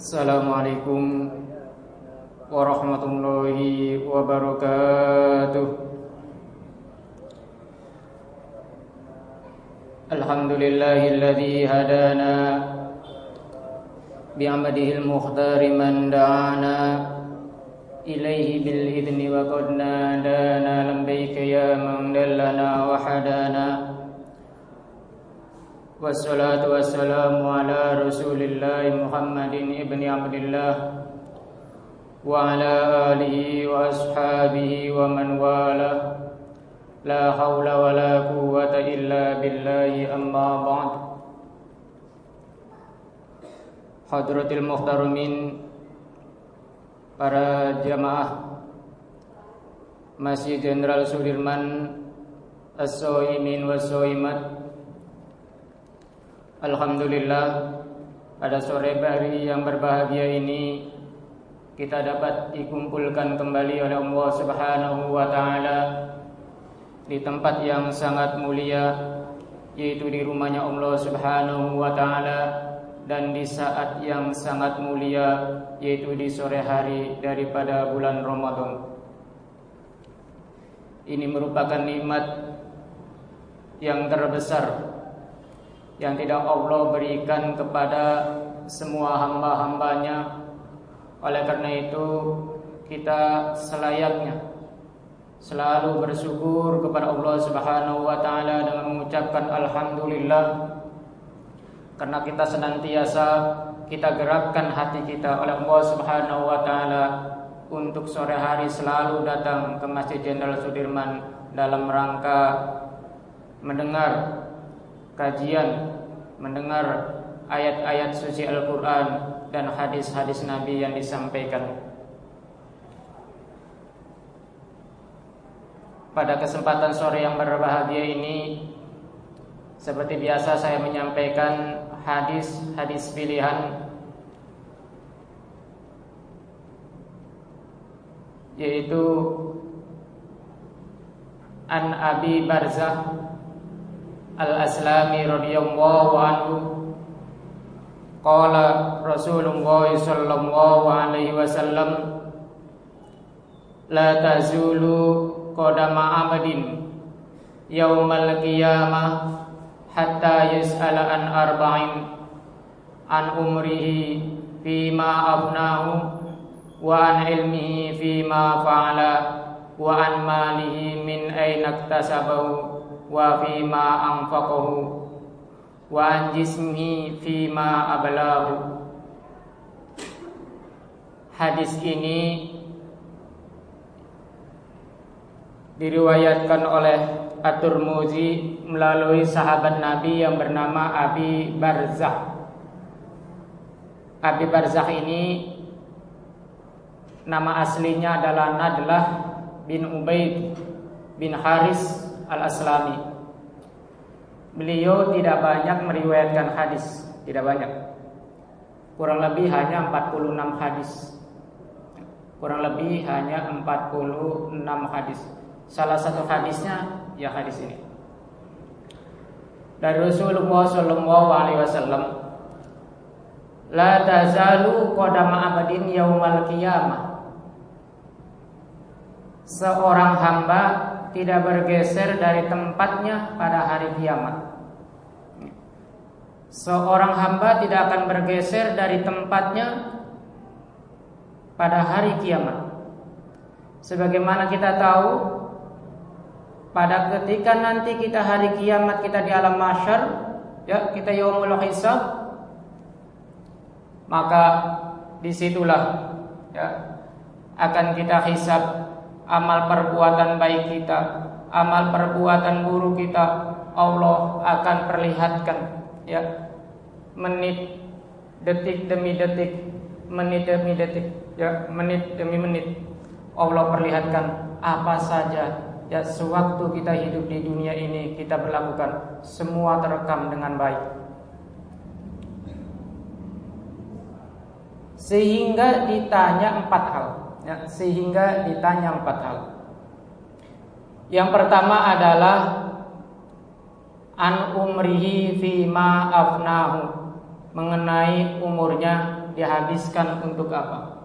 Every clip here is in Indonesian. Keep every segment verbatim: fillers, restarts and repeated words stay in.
Assalamualaikum warahmatullahi wabarakatuh. Alhamdulillahilladzi hadana bi'amadihil mukhtari man da'ana ilaihi bil idni wa qad nadana lambaika ya man dallana wa hadana. Wassalatu wassalamu ala Rasulillah Muhammadin ibni Abdillah wa ala alihi wa ashabihi wa man wala. La hawla wa la quwwata illa billahi, amma ba'd. Hadratil muhtaramin, para jamaah Masjid Jenderal Sudirman, as-shaimin was-shaimat. Alhamdulillah, pada sore hari yang berbahagia ini kita dapat dikumpulkan kembali oleh Allah Subhanahu wa taala di tempat yang sangat mulia, yaitu di rumahnya Allah Subhanahu wa taala, dan di saat yang sangat mulia, yaitu di sore hari daripada bulan Ramadan. Ini merupakan nikmat yang terbesar yang tidak Allah berikan kepada semua hamba-hambanya. Oleh karena itu kita selayaknya selalu bersyukur kepada Allah Subhanahu wa taala dengan mengucapkan alhamdulillah, karena kita senantiasa kita gerakkan hati kita oleh Allah Subhanahu wa taala untuk sore hari selalu datang ke Masjid Jenderal Sudirman dalam rangka mendengar kajian, mendengar ayat-ayat suci Al-Quran dan hadis-hadis Nabi yang disampaikan. Pada kesempatan sore yang berbahagia ini, seperti biasa saya menyampaikan hadis-hadis pilihan, yaitu An Abi Barzah Al-Aslami radhiyallahu anhu qala Rasulullah sallallahu alaihi wasallam la tazulu qadama abadin yaumal qiyamah hatta yus'ala an arba'in an umrihi fima afnahu wa an ilmihi fima fa'ala wa an malihi min aina iktasabahu wa fima anfaqahu wa an jismihi fima ablahu. Hadis ini diriwayatkan oleh At-Tirmidzi melalui sahabat Nabi yang bernama Abi Barzah. Abi Barzah ini nama aslinya adalah Nadlah bin Ubaid bin Haris Al-Aslami. Beliau tidak banyak meriwayatkan hadis, tidak banyak. Kurang lebih hanya empat puluh enam hadis. Kurang lebih hanya empat puluh enam hadis. Salah satu hadisnya ya hadis ini. Dari Rasulullah sallallahu alaihi wasallam, la tazalu qadama abadin yaumal qiyamah. Seorang hamba tidak bergeser dari tempatnya pada hari kiamat. Seorang hamba tidak akan bergeser dari tempatnya pada hari kiamat. Sebagaimana kita tahu, pada ketika nanti kita hari kiamat, kita di alam mahsyar, ya, kita yaumul hisab, maka disitulah ya akan kita hisab amal perbuatan baik kita, amal perbuatan buruk kita. Allah akan perlihatkan ya, menit, detik demi detik, menit demi detik, ya, menit demi menit. Allah perlihatkan apa saja ya sewaktu kita hidup di dunia ini kita berlakukan, semua terekam dengan baik. Sehingga ditanya empat hal. Ya, sehingga ditanya empat hal. Yang pertama adalah an umrihi fima afnahu, mengenai umurnya dihabiskan untuk apa?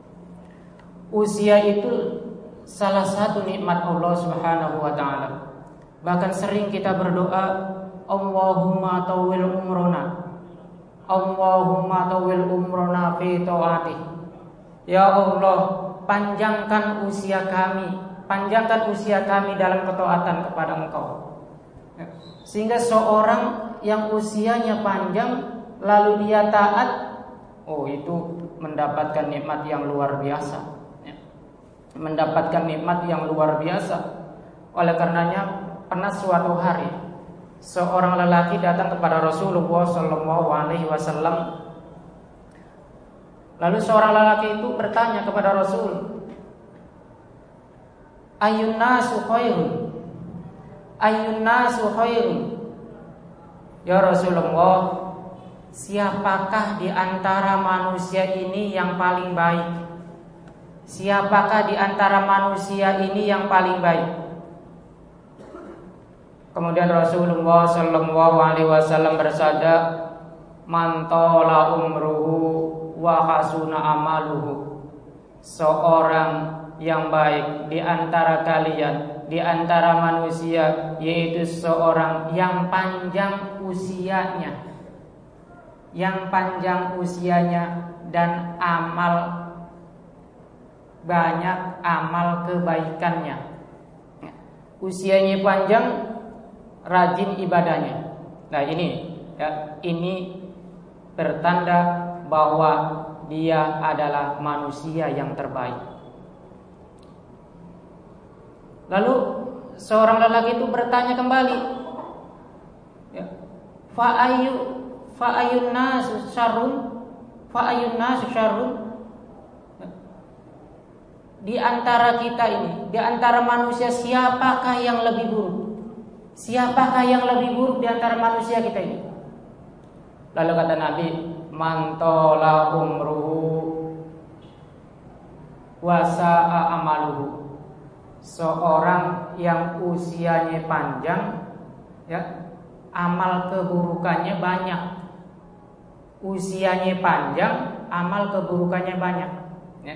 Usia itu salah satu nikmat Allah Subhanahu wa taala. Bahkan sering kita berdoa, Allahumma tawwil umrona, Allahumma tawwil umrona fi ta'atih. Ya Allah, panjangkan usia kami, panjangkan usia kami dalam ketaatan kepada Engkau. Sehingga seorang yang usianya panjang lalu dia taat, oh itu mendapatkan nikmat yang luar biasa. Mendapatkan nikmat yang luar biasa. Oleh karenanya pernah suatu hari seorang lelaki datang kepada Rasulullah Shallallahu Alaihi Wasallam. Lalu seorang lelaki itu bertanya kepada Rasul, Ayyun nasu khairun, Ayyun nasu khairun. Ya Rasulullah, siapakah di antara manusia ini yang paling baik? Siapakah di antara manusia ini yang paling baik? Kemudian Rasulullah Shallallahu Alaihi Wasallam bersabda, Man tola umruhu wa hasuna amaluhu. Seorang yang baik di antara kalian, di antara manusia, yaitu seorang yang panjang usianya, yang panjang usianya dan amal banyak amal kebaikannya. Usianya panjang, rajin ibadahnya. Nah ini ya, ini bertanda bahwa dia adalah manusia yang terbaik. Lalu seorang lelaki itu bertanya kembali, ya, fa'ayu fa'ayun nasu syarrun, fa'ayun nasu syarrun. Di antara kita ini, di antara manusia, siapakah yang lebih buruk? Siapakah yang lebih buruk di antara manusia kita ini? Lalu kata Nabi, Man tola umruhu wa sa'a amaluhu. Seorang yang usianya panjang, ya, amal keburukannya banyak. Usianya panjang, amal keburukannya banyak, ya.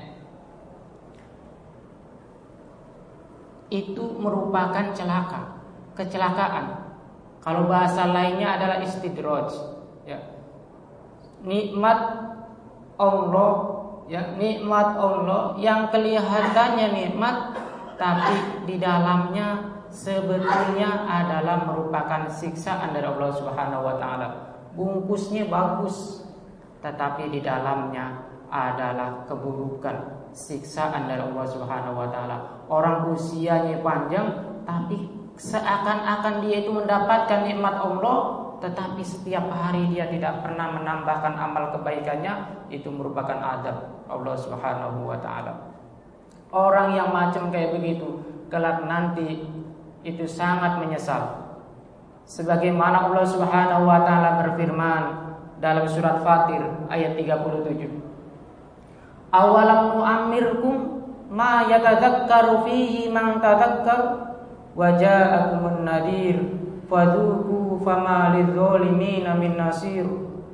Itu merupakan celaka, kecelakaan. Kalau bahasa lainnya adalah istidraj, ya. Nikmat Allah, ya, nikmat Allah yang kelihatannya nikmat, tapi di dalamnya sebetulnya adalah merupakan siksaan dari Allah Subhanahu wa taala. Bungkusnya bagus, tetapi di dalamnya adalah keburukan, siksaan dari Allah Subhanahu wa taala. Orang usianya panjang, tapi seakan-akan dia itu mendapatkan nikmat Allah, tetapi setiap hari dia tidak pernah menambahkan amal kebaikannya. Itu merupakan adab Allah Subhanahu wa taala. Orang yang macam kayak begitu kelak nanti itu sangat menyesal. Sebagaimana Allah Subhanahu wa taala berfirman dalam surat Fatir ayat tiga puluh tujuh. Awalam nu'ammirkum ma yatadzakkaru fihi man tadzakkar wa ja'akumun nadir fadzuqu fama lidzalimin min nasir.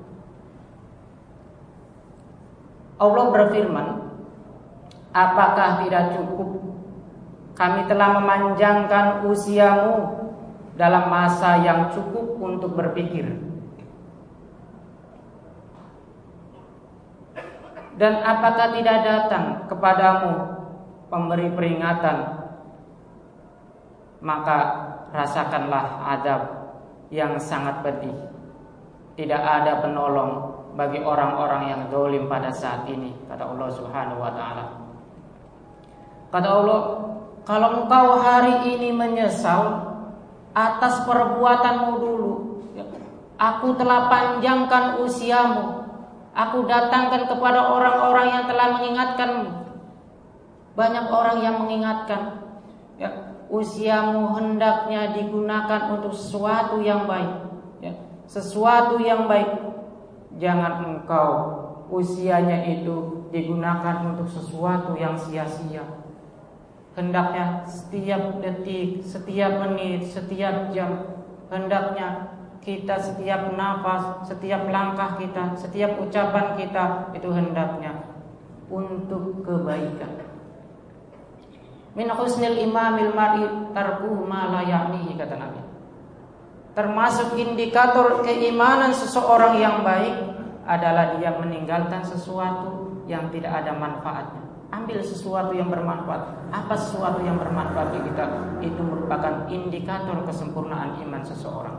Allah berfirman, apakah tidak cukup kami telah memanjangkan usiamu dalam masa yang cukup untuk berpikir, dan apakah tidak datang kepadamu pemberi peringatan, maka rasakanlah azab yang sangat pedih. Tidak ada penolong bagi orang-orang yang zalim pada saat ini, kata Allah Subhanahu wa taala. Kata Allah, kalau engkau hari ini menyesal atas perbuatanmu dulu, aku telah panjangkan usiamu, aku datangkan kepada orang-orang yang telah mengingatkanmu. Banyak orang yang mengingatkan, ya, usiamu hendaknya digunakan untuk sesuatu yang baik, ya, sesuatu yang baik. Jangan engkau usianya itu digunakan untuk sesuatu yang sia-sia. Hendaknya setiap detik, setiap menit, setiap jam, hendaknya kita, setiap nafas, setiap langkah kita, setiap ucapan kita itu hendaknya untuk kebaikan. Min husnil imamil mar'i tarkuhu ma la ya'nihi, kata Nabi. Termasuk indikator keimanan seseorang yang baik adalah dia meninggalkan sesuatu yang tidak ada manfaatnya. Ambil sesuatu yang bermanfaat. Apa sesuatu yang bermanfaat bagi kita? Itu merupakan indikator kesempurnaan iman seseorang.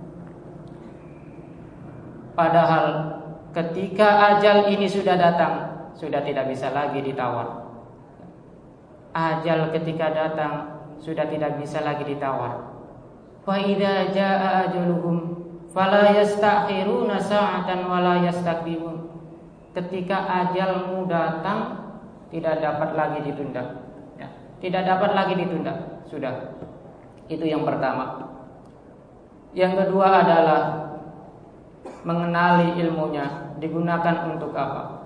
Padahal ketika ajal ini sudah datang, sudah tidak bisa lagi ditawar. Ajal ketika datang sudah tidak bisa lagi ditawar. Fa idza jaa ajaluhum fala yastakhiruna sa'atan wala yastaqdimun. Ketika ajalmu datang tidak dapat lagi ditunda. Ya, tidak dapat lagi ditunda. Sudah. Itu yang pertama. Yang kedua adalah mengenali ilmunya digunakan untuk apa?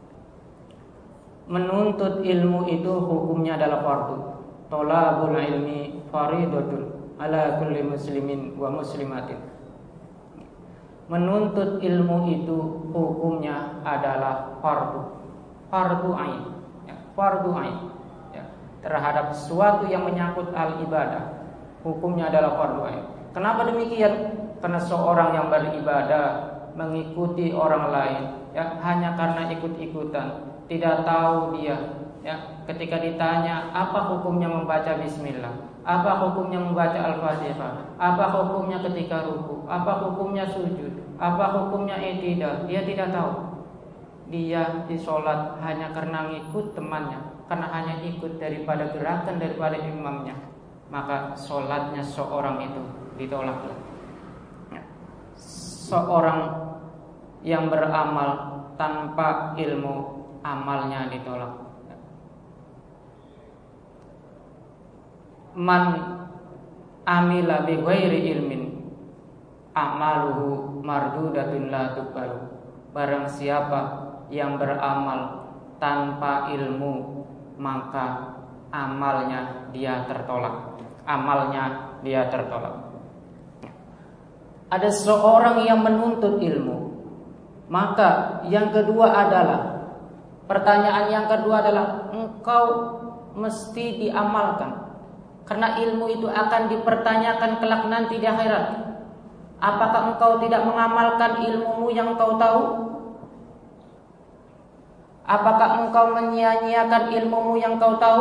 Menuntut ilmu itu hukumnya adalah fardu. Thalabul ilmi fariidatun ala kulli muslimin wa muslimatin. Menuntut ilmu itu hukumnya adalah fardu. Fardu ain. Ya, fardu ain. Ya, terhadap sesuatu yang menyangkut al-ibadah, hukumnya adalah fardu ain. Kenapa demikian? Karena seorang yang beribadah mengikuti orang lain, ya, hanya karena ikut-ikutan, tidak tahu dia, ya, ketika ditanya apa hukumnya membaca bismillah, apa hukumnya membaca al-fatihah, apa hukumnya ketika ruku, apa hukumnya sujud, apa hukumnya i'tidal, dia tidak tahu. Dia di sholat hanya karena ngikut temannya, karena hanya ikut daripada gerakan daripada imamnya, maka sholatnya seorang itu ditolak. Seorang yang beramal tanpa ilmu, amalnya ditolak. Man amila bi ghairi ilmin a'maluhu mardudatun la tuqbalu. Barang siapa yang beramal tanpa ilmu, maka amalnya dia tertolak. Amalnya dia tertolak. Ada seorang yang menuntut ilmu, maka yang kedua adalah, pertanyaan yang kedua adalah, engkau mesti diamalkan, karena ilmu itu akan dipertanyakan kelak nanti di akhirat. Apakah engkau tidak mengamalkan ilmumu yang engkau tahu? Apakah engkau menyia-nyiakan ilmumu yang engkau tahu?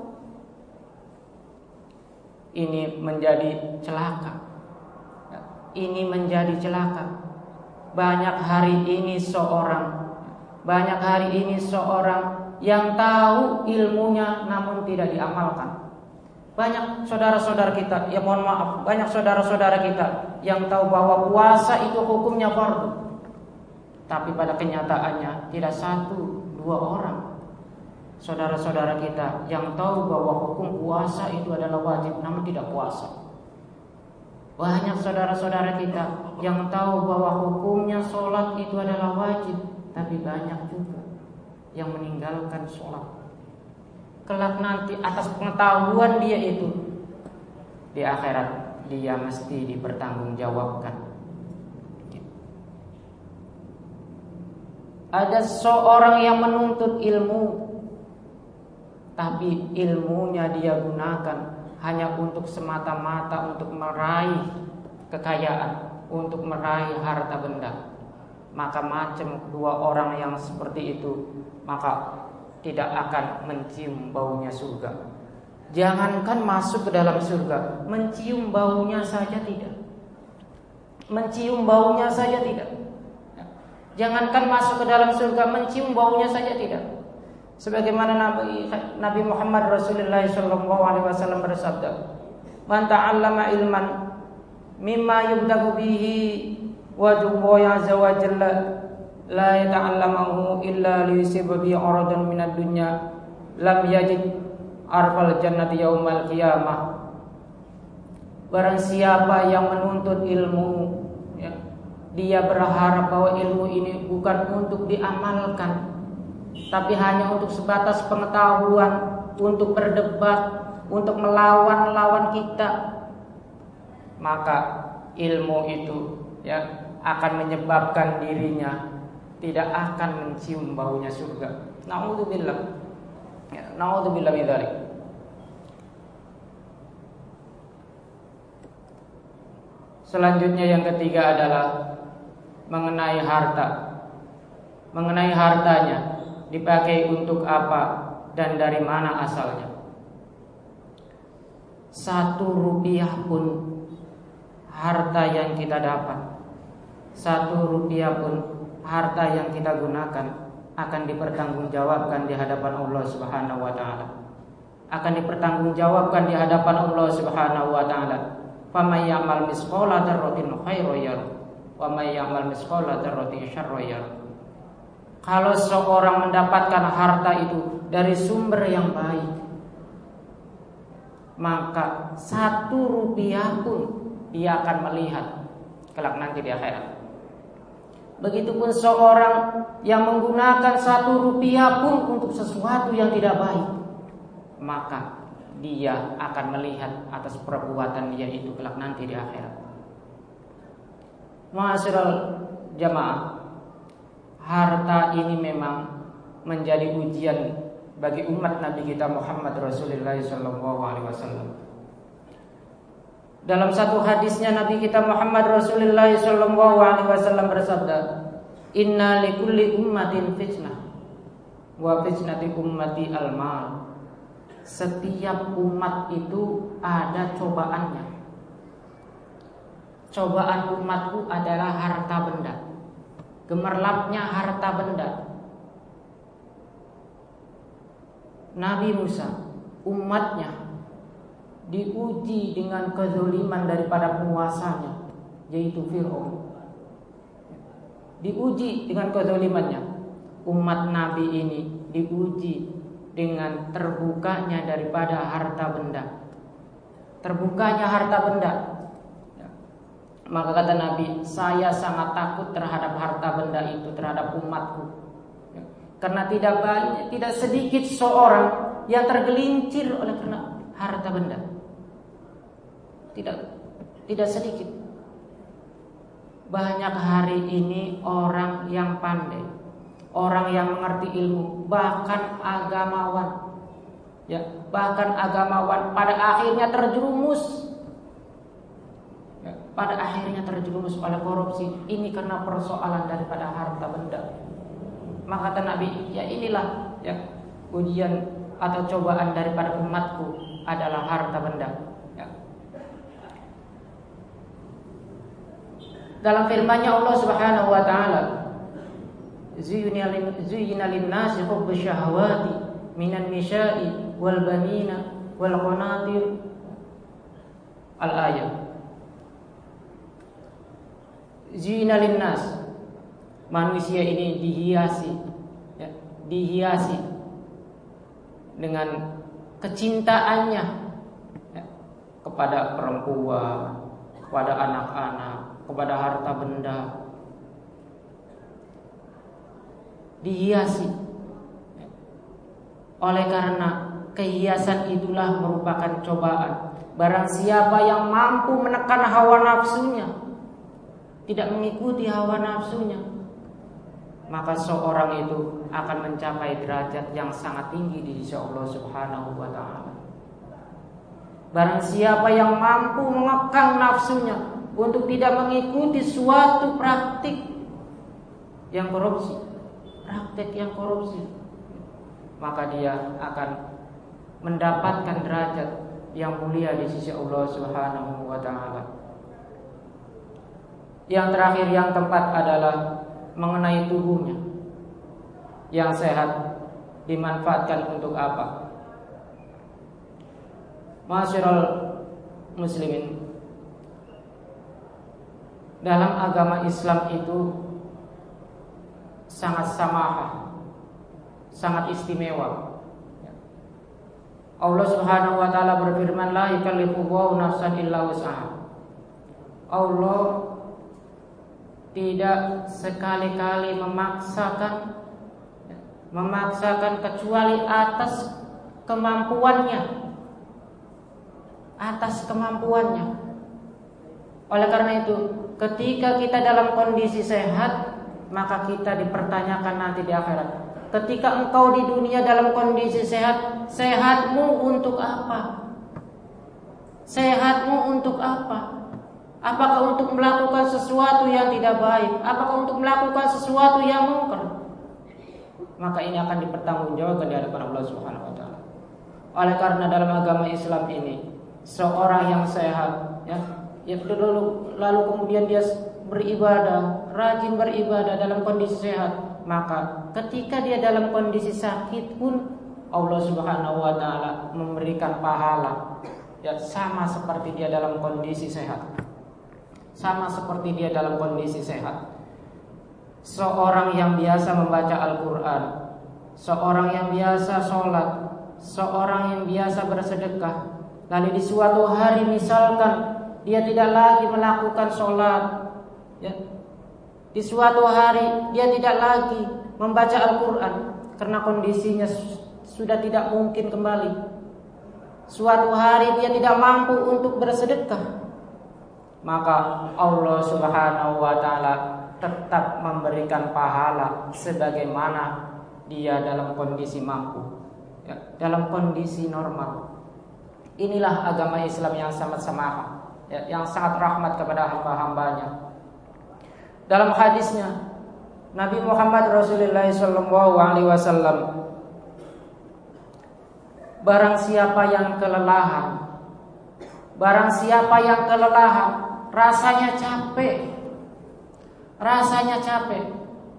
Ini menjadi celaka. Ini menjadi celaka. Banyak hari ini seorang Banyak hari ini seorang yang tahu ilmunya namun tidak diamalkan. Banyak saudara-saudara kita, ya mohon maaf, banyak saudara-saudara kita yang tahu bahwa puasa itu hukumnya fardu, tapi pada kenyataannya tidak satu dua orang saudara-saudara kita yang tahu bahwa hukum puasa itu adalah wajib namun tidak puasa. Banyak saudara-saudara kita yang tahu bahwa hukumnya sholat itu adalah wajib, tapi banyak juga yang meninggalkan sholat. Kelak nanti atas pengetahuan dia itu, di akhirat dia mesti dipertanggungjawabkan. Ada seorang yang menuntut ilmu, tapi ilmunya dia gunakan hanya untuk semata-mata untuk meraih kekayaan, untuk meraih harta benda. Maka macam dua orang yang seperti itu, maka tidak akan mencium baunya surga. Jangankan masuk ke dalam surga, mencium baunya saja tidak. Mencium baunya saja tidak. Jangankan masuk ke dalam surga, mencium baunya saja tidak. Sebagaimana Nabi, Nabi Muhammad Rasulullah shallallahu alaihi wasallam bersabda, "Man ta'allama ilman mimma yubdagu bihi wajhu azza wa jalla la yata'allamahu illa liyusiba bi aradan minad dunya lam yajid arfal jannati yaumal qiyamah." Barang siapa yang menuntut ilmu, ya, dia berharap bahwa ilmu ini bukan untuk diamalkan, tapi hanya untuk sebatas pengetahuan, untuk berdebat, untuk melawan lawan kita, maka ilmu itu ya akan menyebabkan dirinya tidak akan mencium baunya surga. Naudzubillah. Ya, naudzubillah min dzalik. Selanjutnya yang ketiga adalah mengenai harta. Mengenai hartanya, dipakai untuk apa dan dari mana asalnya. Satu rupiah pun harta yang kita dapat, satu rupiah pun harta yang kita gunakan akan dipertanggungjawabkan di hadapan Allah Subhanahu wa taala. Akan dipertanggungjawabkan di hadapan Allah Subhanahu wa taala. Faman ya'mal misqala dzarratin khairan yarah wa may ya'mal misqala dzarratin syarran yarah. Kalau seorang mendapatkan harta itu dari sumber yang baik, maka satu rupiah pun dia akan melihat kelak nanti di akhirat. Begitupun seorang yang menggunakan satu rupiah pun untuk sesuatu yang tidak baik, maka dia akan melihat atas perbuatan dia itu kelak nanti di akhirat. Ma'asyiral jamaah, harta ini memang menjadi ujian bagi umat Nabi kita Muhammad Rasulullah sallallahu alaihi wasallam. Dalam satu hadisnya Nabi kita Muhammad Rasulullah sallallahu alaihi wasallam bersabda, "Inna likulli ummatin fitnah wa fitnati ummati al-mal." Setiap umat itu ada cobaannya. Cobaan umatku adalah harta benda. Gemerlapnya harta benda. Nabi Musa, umatnya diuji dengan kezaliman daripada penguasanya, yaitu Fir'aun. Diuji dengan kezalimannya. Umat Nabi ini diuji dengan terbukanya daripada harta benda. Terbukanya harta benda. Maka kata Nabi, saya sangat takut terhadap harta benda itu, terhadap umatku. Karena tidak banyak, tidak sedikit seorang yang tergelincir oleh karena harta benda. Tidak, tidak sedikit. Banyak hari ini orang yang pandai, orang yang mengerti ilmu, bahkan agamawan, ya, bahkan agamawan pada akhirnya terjerumus, ya, pada akhirnya terjerumus oleh korupsi. Ini karena persoalan daripada harta benda. Maka kata Nabi, ya inilah ya ujian atau cobaan daripada umatku adalah harta benda. Ya. Dalam firman-Nya Allah Subhanahu wa taala, Zuyyina lin-nasi hubbu syahawati minan nisa'i wal banina wal qanatir al-ayat. Zuyyina lin-nas, manusia ini dihiasi, ya, dihiasi dengan kecintaannya, ya, kepada perempuan, kepada anak-anak, kepada harta benda. Dihiasi. Oleh karena kehiasan itulah merupakan cobaan. Barang siapa yang mampu menekan hawa nafsunya, tidak mengikuti hawa nafsunya, maka seorang itu akan mencapai derajat yang sangat tinggi di sisi Allah Subhanahu wa taala. Barang siapa yang mampu mengekang nafsunya untuk tidak mengikuti suatu praktik yang korupsi, praktik yang korupsi, maka dia akan mendapatkan derajat yang mulia di sisi Allah Subhanahu wa taala. Yang terakhir, yang keempat adalah mengenai tubuhnya. Yang sehat dimanfaatkan untuk apa? Ma'asyiral muslimin, dalam agama Islam itu sangat samahah, sangat istimewa. Allah Subhanahu wa taala berfirman, la yukallifullahu nafsan illa wus'aha. Allah tidak sekali-kali memaksakan memaksakan kecuali atas kemampuannya, atas kemampuannya. Oleh karena itu, ketika kita dalam kondisi sehat, maka kita dipertanyakan nanti di akhirat. Ketika engkau di dunia dalam kondisi sehat, sehatmu untuk apa? Sehatmu untuk apa? Apakah untuk melakukan sesuatu yang tidak baik? Apakah untuk melakukan sesuatu yang mungkar? Maka ini akan dipertanggungjawabkan di hadapan Allah Subhanahu wa taala. Oleh karena dalam agama Islam ini, seorang yang sehat, ya, ya lalu, lalu kemudian dia beribadah, rajin beribadah dalam kondisi sehat, maka ketika dia dalam kondisi sakit pun Allah Subhanahu wa taala memberikan pahala, ya, sama seperti dia dalam kondisi sehat. Sama seperti dia dalam kondisi sehat. Seorang yang biasa membaca Al-Quran, seorang yang biasa sholat, seorang yang biasa bersedekah, lalu di suatu hari misalkan dia tidak lagi melakukan sholat, ya, di suatu hari dia tidak lagi membaca Al-Quran karena kondisinya sudah tidak mungkin kembali. Suatu hari dia tidak mampu untuk bersedekah, maka Allah Subhanahu wa taala tetap memberikan pahala sebagaimana dia dalam kondisi mampu, ya, dalam kondisi normal. Inilah agama Islam yang sangat samah, ya, yang sangat rahmat kepada hamba-hambanya. Dalam hadisnya Nabi Muhammad Rasulullah Shallallahu Alaihi Wasallam, barang siapa yang kelelahan, barang siapa yang kelelahan, rasanya capek, rasanya capek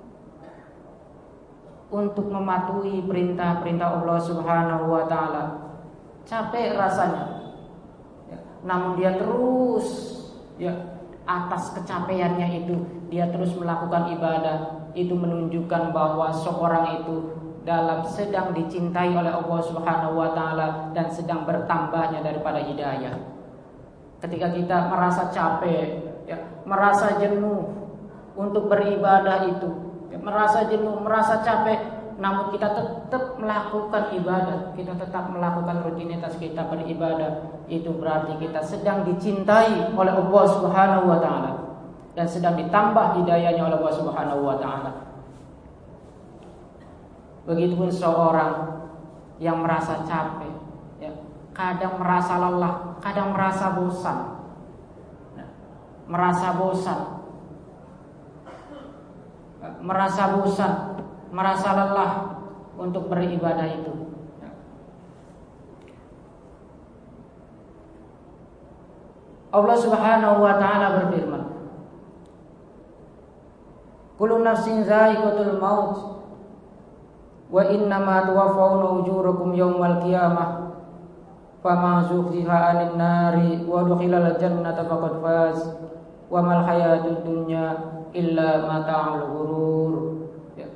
untuk mematuhi perintah-perintah Allah Subhanahu wa taala. Capek rasanya, ya, namun dia terus, ya, atas kecapeannya itu dia terus melakukan ibadah. Itu menunjukkan bahwa seorang itu dalam sedang dicintai oleh Allah Subhanahu wa taala dan sedang bertambahnya daripada hidayah. Ketika kita merasa capek, ya, merasa jenuh untuk beribadah itu, ya, merasa jenuh, merasa capek, namun kita tetap melakukan ibadah, kita tetap melakukan rutinitas kita beribadah, itu berarti kita sedang dicintai oleh Allah Subhanahu wa taala dan sedang ditambah hidayahnya oleh Allah Subhanahu wa taala. Begitupun seorang yang merasa capek, ya, kadang merasa lelah, kadang merasa bosan, ya, merasa bosan, ya, merasa bosan, merasa lelah untuk beribadah itu. Ya. Allah Subhanahu wa taala berfirman, kullu nafsin dha'iqatul maut wa innama tuwaffawna ujurakum yawmal qiyamah faman zuhziha 'anil nari wa dukhilal jannata faqad faz wa mal hayatud dunya illa mata'ul ghurur. Ya.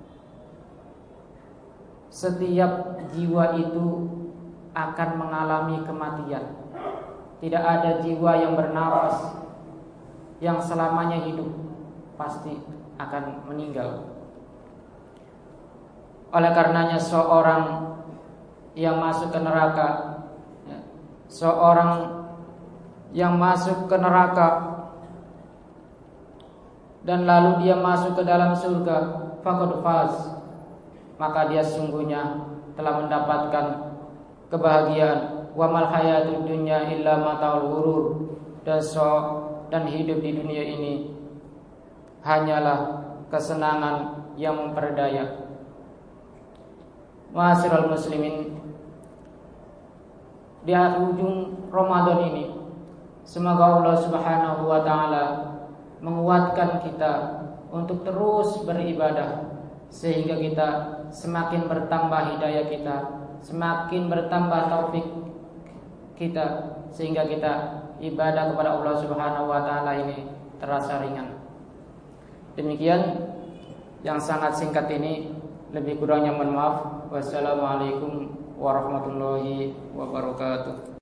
Setiap jiwa itu akan mengalami kematian. Tidak ada jiwa yang bernapas yang selamanya hidup, pasti akan meninggal. Oleh karenanya seorang yang masuk ke neraka, ya, seorang yang masuk ke neraka dan lalu dia masuk ke dalam surga, faqad faz, maka dia sungguhnya telah mendapatkan kebahagiaan. Wa mal hayatud dunya illa mata'ul ghurur, dan so, dan hidup di dunia ini hanyalah kesenangan yang memperdaya. Ma'asyiral muslimin, di ujung Ramadan ini semoga Allah Subhanahu wa taala menguatkan kita untuk terus beribadah sehingga kita semakin bertambah hidayah kita, semakin bertambah taufik kita, sehingga kita ibadah kepada Allah Subhanahu wa taala ini terasa ringan. Demikian yang sangat singkat ini, lebih kurangnya mohon maaf. Wassalamualaikum warahmatullahi wabarakatuh.